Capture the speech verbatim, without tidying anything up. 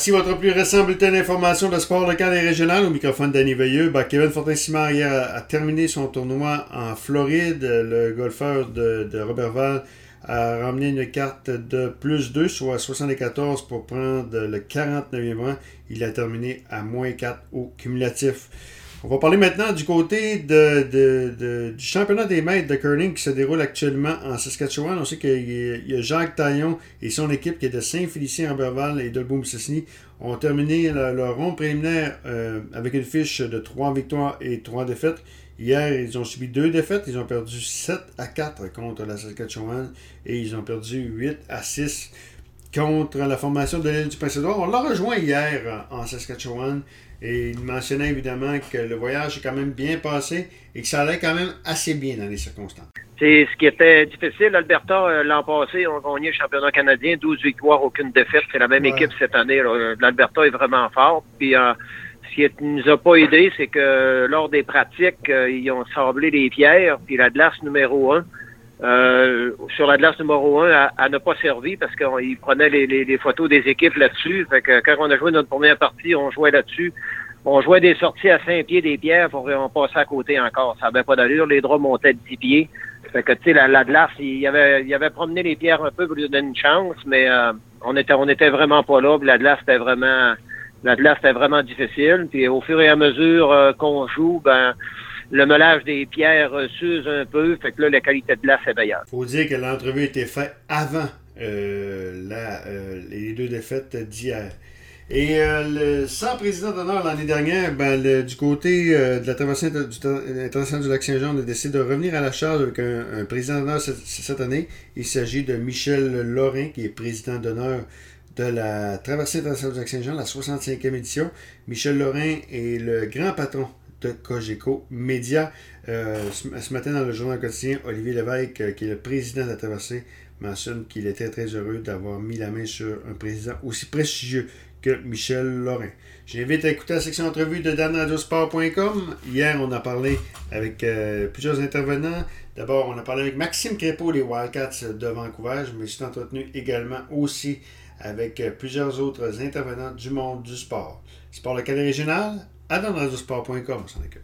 Voici votre plus récent bulletin d'information de sport local et régional. Au microphone Danny Veilleux. Ben, Kevin Fortin-Simard hier a, a terminé son tournoi en Floride. Le golfeur de, de Roberval a ramené une carte de plus deux, soit soixante-quatorze pour prendre le quarante-neuvième rang. Il a terminé à moins quatre au cumulatif. On va parler maintenant du côté de, de, de, du championnat des maîtres de curling qui se déroule actuellement en Saskatchewan. On sait qu'il y a Jacques Taillon et son équipe qui est de Saint-Félicien-Roberval et d'Olboum-Cessny ont terminé leur, leur ronde préliminaire euh, avec une fiche de trois victoires et trois défaites. Hier, ils ont subi deux défaites. Ils ont perdu sept à quatre contre la Saskatchewan et ils ont perdu huit à six contre la formation de l'île du Prince-Édouard. On l'a rejoint hier en Saskatchewan. Et il mentionnait évidemment que le voyage est quand même bien passé et que ça allait quand même assez bien dans les circonstances. C'est ce qui était difficile. L'Alberta, euh, l'an passé, ont gagné le championnat canadien, douze victoires, aucune défaite. C'est la même ouais. équipe cette année. Là. L'Alberta est vraiment fort. Puis euh, ce qui ne nous a pas aidé, c'est que lors des pratiques, euh, ils ont sablé les pierres, puis la glace numéro un. Euh, sur la glace numéro un, elle, elle n'a pas servi parce qu'ils prenaient les, les, les photos des équipes là-dessus. Fait que quand on a joué notre première partie, on jouait là-dessus. On jouait des sorties à cinq pieds des pierres pour on passait à côté encore. Ça n'avait pas d'allure. Les draps montaient de dix pieds. Fait que tu sais, la, la glace, il y avait, il y avait promené les pierres un peu pour lui donner une chance, mais euh, on était, on était vraiment pas là. Puis la glace était vraiment, la glace était vraiment difficile. Puis au fur et à mesure euh, qu'on joue, ben le meulage des pierres s'use un peu, fait que là, la qualité de glace est meilleure. Il faut dire que l'entrevue a été faite avant euh, la, euh, les deux défaites d'hier. Et euh, le, sans président d'honneur l'année dernière, ben, le, du côté euh, de la traversée internationale du Lac-Saint-Jean, on a décidé de revenir à la charge avec un, un président d'honneur cette, cette année. Il s'agit de Michel Lorrain, qui est président d'honneur de la traversée internationale du Lac-Saint-Jean, la soixante-cinquième édition. Michel Lorrain est le grand patron de Cogeco Média. Euh, ce, ce matin, dans le journal quotidien, Olivier Lévesque, euh, qui est le président de la traversée, mentionne qu'il était très heureux d'avoir mis la main sur un président aussi prestigieux que Michel Lorrain. J'invite à écouter la section entrevue de dan radio sport point com. Hier, on a parlé avec euh, plusieurs intervenants. D'abord, on a parlé avec Maxime Crépeau, les Wildcats de Vancouver. Je me suis entretenu également aussi avec euh, plusieurs autres intervenants du monde du sport. Sport local et régional, à dan radio sport point com, on s'en occupe.